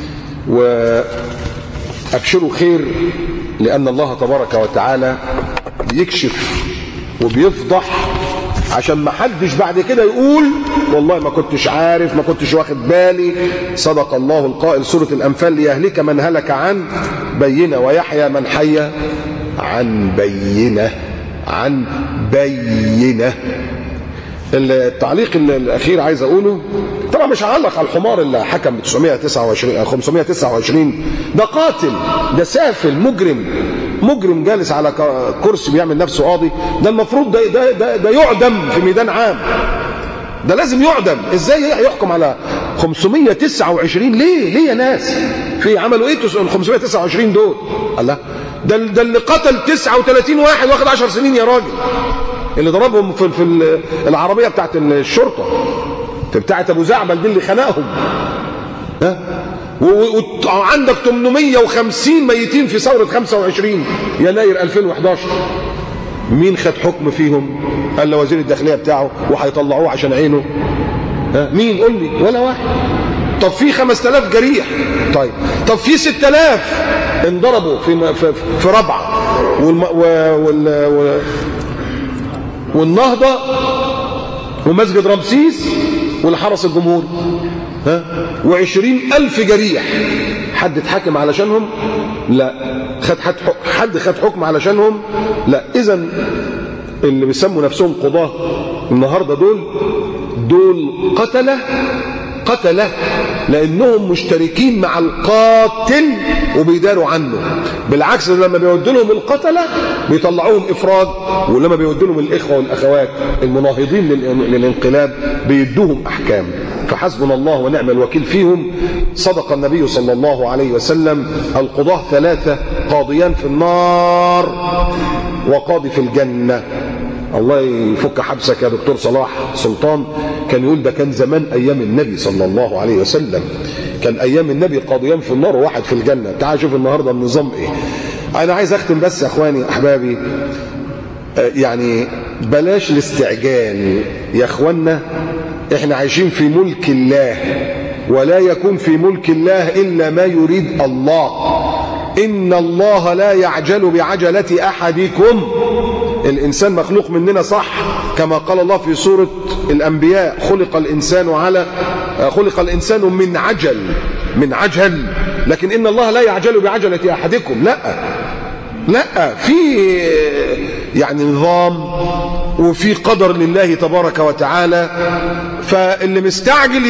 [SPEAKER 3] وابشروا خير، لان الله تبارك وتعالى بيكشف وبيفضح عشان ما حدش بعد كده يقول والله ما كنتش عارف، ما كنتش واخد بالي. صدق الله القائل سورة الأنفال: ليهلك من هلك عن بينة ويحيى من حي عن بينة. التعليق الأخير عايز أقوله، طبعا مش هعلق على الحمار اللي حكم ب 529 ده قاتل، ده سافل، مجرم جالس على كرسي بيعمل نفسه قاضي. ده المفروض ده يعدم في ميدان عام، ده لازم يعدم. ازاي يحكم على 529؟ ليه يا ناس؟ في عملوا ايه ال 529 دول؟ الله، ده اللي قتل 39 واحد واخد 10 سنين يا راجل، اللي ضربهم في العربيه بتاعت الشرطه، في بتاعت ابو زعبل دي اللي خنقهم. وعندك 850 ميتين في ثوره 25 يناير 2011. مين خد حكم فيهم؟ قال له وزير الداخليه بتاعه، وهيطلعوه عشان عينه. مين؟ قول لي. ولا واحد. طب في 5000 جريح. طب في 6000 انضربوا في رابعه والنهضه ومسجد رمسيس والحرس الجمهوري. و20,000 جريح. حد اتحاكم علشانهم؟ لا. حد خد حكم علشانهم؟ لا. اذا اللي بيسموا نفسهم قضاة النهارده دول قتلة لانهم مشتركين مع القاتل وبيداروا عنه. بالعكس، لما بيودوا لهم القتلة بيطلعوهم افراد، ولما بيودوا لهم الاخوه والاخوات المناهضين للانقلاب بيدوهم احكام. فحسبنا الله ونعم الوكيل فيهم. صدق النبي صلى الله عليه وسلم: القضاة 3، قاضيان في النار وقاضي في الجنة. الله يفك حبسك يا دكتور صلاح سلطان، كان يقول ده كان زمان ايام النبي صلى الله عليه وسلم، كان ايام النبي قاضيان في النار وواحد في الجنه. تعال شوف النهارده النظام ايه. انا عايز اختم بس يا اخواني احبابي، يعني بلاش الاستعجال يا اخوانا. احنا عايشين في ملك الله، ولا يكون في ملك الله الا ما يريد الله. ان الله لا يعجل بعجله احدكم. الانسان مخلوق مننا صح، كما قال الله في سوره الانبياء: خلق الانسان من عجل. لكن ان الله لا يعجل بعجله احدكم. لا، في يعني نظام وفي قدر لله تبارك وتعالى. فاللي مستعجل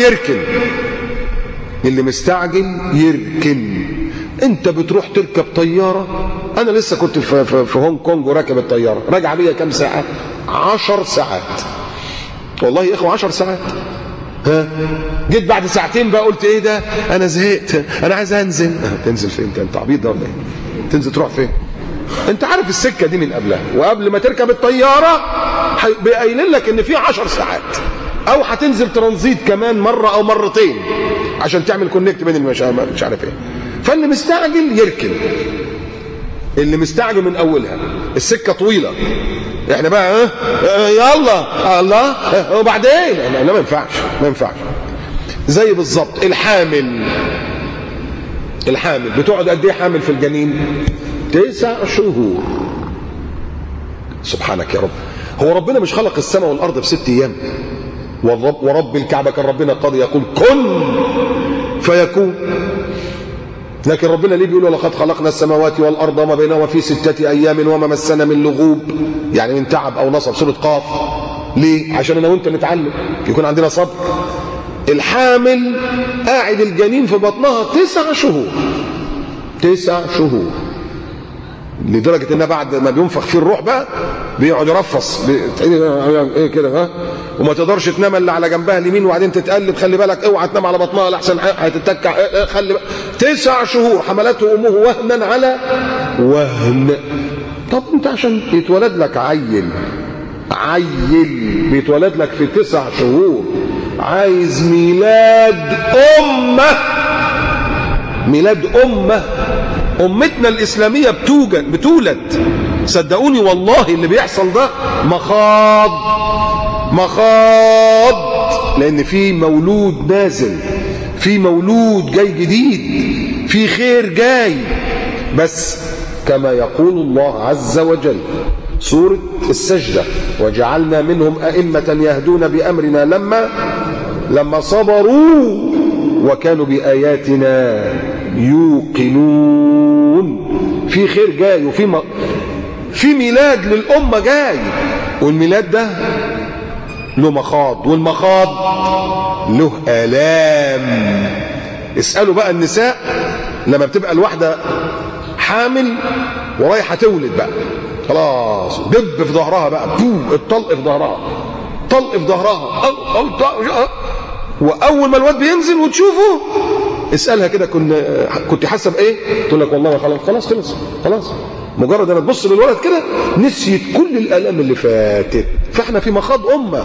[SPEAKER 3] يركن. انت بتروح تركب طياره. انا لسه كنت في هونج كونج وراكب الطياره، راجع بيا كام ساعه؟ 10 ساعات والله يا اخوه، 10 ساعات. جيت بعد ساعتين بقى قلت ايه ده، انا زهقت، انا عايز انزل. تنزل فين انت عبيط ده ولا ايه؟ تنزل تروح فين؟ انت عارف السكه دي من قبلها، وقبل ما تركب الطياره بيقايلين لك ان في 10 ساعات، او هتنزل ترانزيت كمان مره او مرتين عشان تعمل كونكت بين مش عارف ايه. فاللي مستعجل يركن، اللي مستعجل من اولها. السكه طويله، احنا بقى يلا الله وبعدين لا، ما ينفعش. زي بالظبط الحامل بتقعد قد ايه حامل في الجنين؟ 9 شهور. سبحانك يا رب، هو ربنا مش خلق السماء والارض في 6 ايام؟ ورب الكعبه كان ربنا قد يقول كن فيكون. لكن ربنا ليه بيقول ولقد خلقنا السماوات والارض وما بينهما في 6 ايام وما مسنا من لغوب، يعني من تعب او نصب. سوره قاف. ليه؟ عشان انا وانت نتعلم، يكون عندنا صبر. الحامل قاعد الجنين في بطنها 9 شهور، 9 شهور، لدرجه انها بعد ما بينفخ فيه الروح بقى بيقعد يرفص ايه كده، وما تقدرش تنام الا على جنبها اليمين، وبعدين تتقلب. خلي بالك اوعى تنام على بطنها لحسن هتتكع. خلي بالك. 9 شهور حملته امه وهنا على وهن. طب انت عشان يتولد لك عيل بيتولد لك في 9 شهور، عايز ميلاد امه. امتنا الاسلاميه بتولد. صدقوني والله اللي بيحصل ده مخاض، لان في مولود نازل، في مولود جاي جديد، في خير جاي. بس كما يقول الله عز وجل سورة السجدة: وجعلنا منهم أئمة يهدون بأمرنا لما صبروا وكانوا بآياتنا يوقنون. في خير جاي، وفي في ميلاد للأمة جاي، والميلاد ده له مخاض، والمخاض له آلام. اسألوا بقى النساء لما بتبقى الواحدة حامل ورايحة تولد بقى، خلاص دب في ظهرها بقى، الطلق في ظهرها، واول ما الواد بينزل وتشوفه اسالها كده كنت حاسه بايه؟ تقول لك والله خلاص مجرد انا تبص للولد كده نسيت كل الالام اللي فاتت. فاحنا في مخاض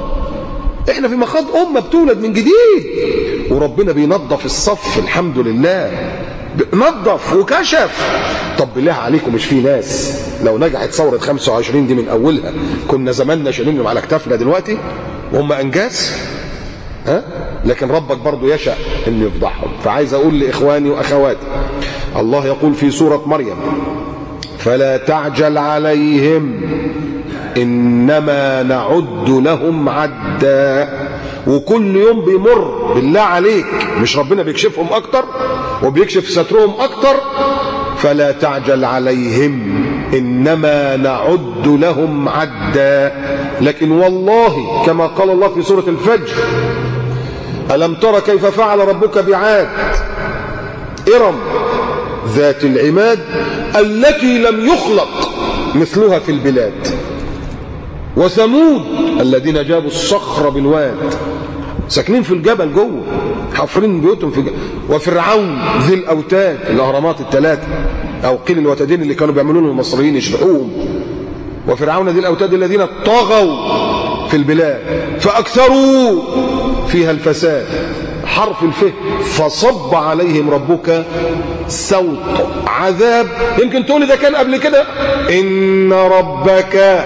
[SPEAKER 3] امه بتولد من جديد، وربنا بينظف الصف. الحمد لله نظف وكشف. طب بالله عليكم، مش في ناس لو نجحت ثوره 25 دي من اولها كنا زماننا شايلينهم على كتافنا دلوقتي وهم انجاز؟ لكن ربك برضو يشاء ان يفضحهم. فعايز اقول لاخواني واخواتي، الله يقول في سوره مريم: فلا تعجل عليهم انما نعد لهم عدا. وكل يوم بيمر بالله عليك، مش ربنا بيكشفهم اكتر وبيكشف سترهم اكتر؟ فلا تعجل عليهم انما نعد لهم عدا. لكن والله كما قال الله في سورة الفجر: ألم تر كيف فعل ربك بعاد إرم ذات العماد التي لم يخلق مثلها في البلاد، وثمود الذين جابوا الصخر بالواد، ساكنين في الجبل جوه، حافرين بيوتهم في الجبل. وفرعون ذي الأوتاد، الأهرامات ال3 أو قيل الوتدين اللي كانوا بيعملون المصريين يشرحوهم. وفرعون ذي الأوتاد الذين طغوا في البلاد فأكثروا فيها الفساد. حرف الف فصب عليهم ربك سوط عذاب. يمكن تقول ده كان قبل كده، إن ربك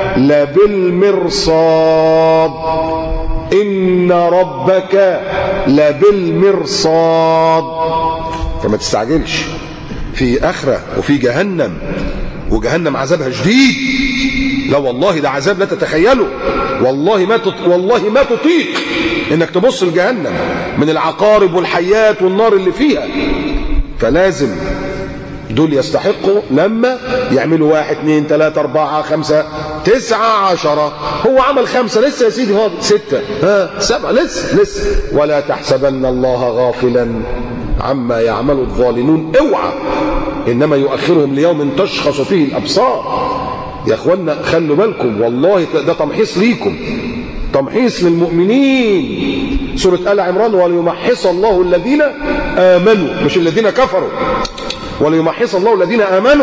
[SPEAKER 3] لبالمرصاد، إن ربك لبالمرصاد. فما تستعجلش، في آخرة وفي جهنم، وجهنم عذابها شديد. لا والله ده عذاب لا تتخيله، والله ما تطيق انك تبص لجهنم من العقارب والحيات والنار اللي فيها. فلازم دول يستحقوا لما يعملوا 1 2 3 4 5 9 10. هو عمل 5 لسه يا سيدي، هو 6 7 لسه. ولا تحسبن الله غافلا عما يعمل الظالمون، اوعى، انما يؤخرهم ليوم تشخص فيه الابصار. يا اخوانا خلوا بالكم، والله ده تمحيص ليكم، تمحيص للمؤمنين. سورة آل عمران، وليمحص الله الذين آمنوا، مش الذين كفروا، وليمحص الله الذين آمنوا.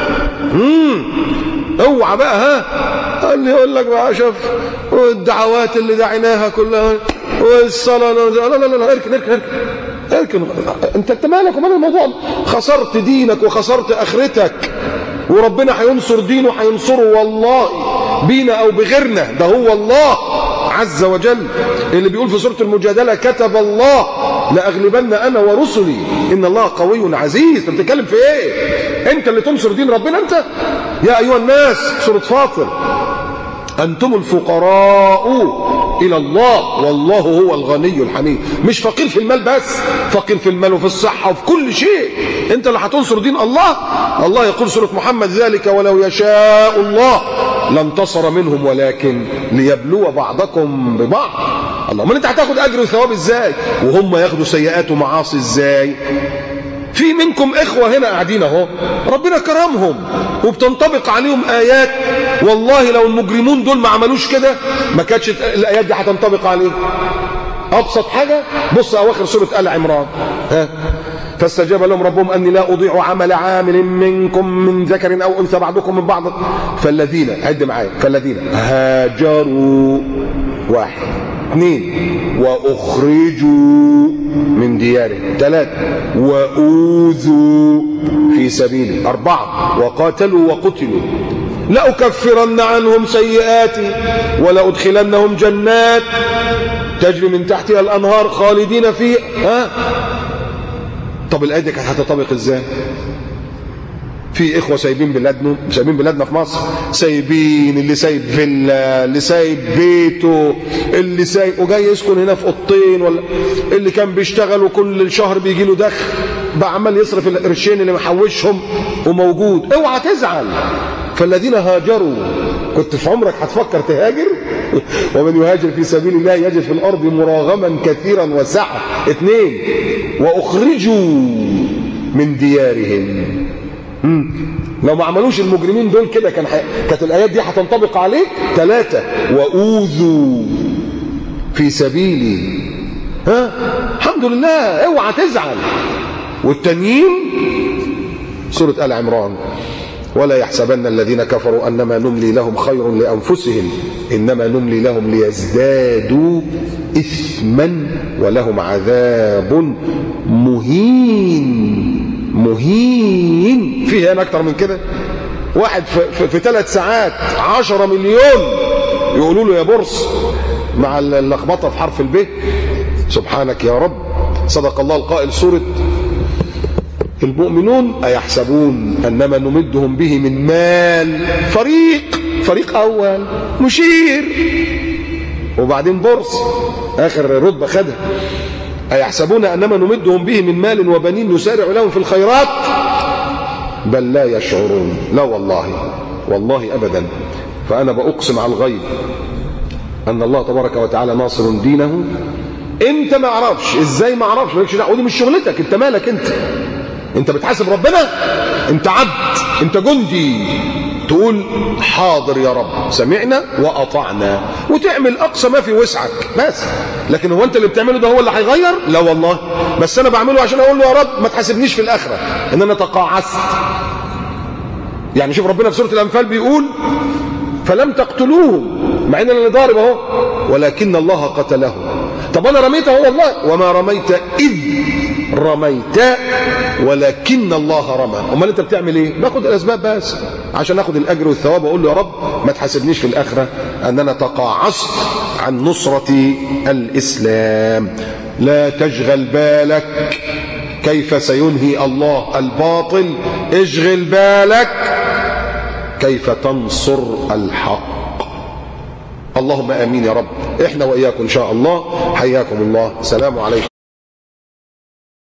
[SPEAKER 3] اوعى بقى اللي يقول لك بقى شوف الدعوات اللي دعيناها كلها والصلاة، لا اركن. انت مالك ومال الموضوع؟ خسرت دينك وخسرت اخرتك، وربنا هينصر دينه، هينصره والله بينا او بغيرنا. ده هو الله عز وجل اللي بيقول في سورة المجادلة كتب الله لأغلبن أنا ورسلي إن الله قوي عزيز. انت بتتكلم في ايه؟ انت اللي تنصر دين ربنا انت؟ يا أيها الناس، سورة فاطر، أنتم الفقراء إلى الله والله هو الغني الحميد. مش فقير في المال بس، فقير في المال وفي الصحة وفي كل شيء. انت اللي هتنصر دين الله. الله يقول سورة محمد ذلك ولو يشاء الله لانتصر منهم ولكن ليبلو بعضكم ببعض. الله، ما انت هتاخد أجر وثواب ازاي وهم ياخدوا سيئات ومعاصي ازاي؟ في منكم إخوة هنا قاعدين اهو ربنا كرمهم وبتنطبق عليهم آيات، والله لو المجرمون دول ما عملوش كده ما كانتش الآيات دي هتنطبق عليهم. أبسط حاجة، بص أواخر سورة آل عمران، فاستجاب لهم ربهم أني لا أضيع عمل عامل منكم من ذكر أو أنثى بعضكم من بعض فالذين، عد معايا، فالذين هاجروا 1 2 وأخرجوا من ديارهم 3 وأوذوا في سبيله 4 وقاتلوا وقتلوا لأكفرن عنهم سيئاتي ولأدخلنهم جنات تجري من تحتها الأنهار خالدين فيها. طب الآية دي كانت هتطبق ازاي؟ في إخوة سايبين بلادنا في مصر، سايبين، اللي سايب فيلا، اللي سايب بيته، اللي سايب وجاي يسكن هنا في أوضتين، ولا اللي كان بيشتغل وكل شهر بيجي له دخل بقى عمال يصرف القرشين اللي محوشهم وموجود. اوعى تزعل. فالذين هاجروا، كنت في عمرك هتفكر تهاجر؟ ومن يهاجر في سبيل الله يجد في الأرض مراغما كثيرا وسعة. 2 وأخرجوا من ديارهم. لو ما عملوش المجرمين دول كده كانت الآيات دي هتنطبق عليك. 3 وأوذوا في سبيلي. الحمد لله، اوعى تزعل. والتانيين سورة آل عمران، ولا يحسبن الذين كفروا أنما نملي لهم خير لأنفسهم إنما نملي لهم ليزدادوا إثما ولهم عذاب مهين. فيه هنا أكتر من كده. واحد في 3 ساعات 10 مليون يقولوا له يا بورس مع اللخبطة في حرف الب. سبحانك يا رب. صدق الله القائل سورة المؤمنون أيحسبون أنما نمدهم به من مال. فريق أول مشير، وبعدين بورس آخر رتبة خدها. أيحسبون أنما نمدهم به من مال وبنين نسارع لهم في الخيرات بل لا يشعرون. لا والله أبدا. فأنا بأقسم على الغيب أن الله تبارك وتعالى ناصر دينه. أنت ما أعرفش إزاي، ما أعرفش، مالكش دعوة، ودي مش شغلتك. أنت مالك؟ أنت بتحاسب ربنا؟ أنت عبد، أنت جندي، تقول حاضر يا رب سمعنا وأطعنا وتعمل أقصى ما في وسعك بس. لكن هو أنت اللي بتعمله ده هو اللي هيغير؟ لا والله، بس أنا بعمله عشان أقول له يا رب ما تحاسبنيش في الآخرة إن أنا تقاعست. يعني شوف ربنا في سورة الأنفال بيقول فلم تقتلوهم، مع ان اللي ضارب اهو، ولكن الله قتله. طب انا رميته هو الله، وما رميت اذ رميت ولكن الله رمى. امال انت بتعمل ايه؟ باخد الاسباب بس عشان اخد الاجر والثواب، واقول له يا رب ما تحاسبنيش في الاخره ان انا تقاعست عن نصره الاسلام. لا تشغل بالك كيف سينهي الله الباطل، اشغل بالك كيف تنصر الحق. اللهم امين يا رب، احنا واياكم ان شاء الله. حياكم الله، سلام عليكم.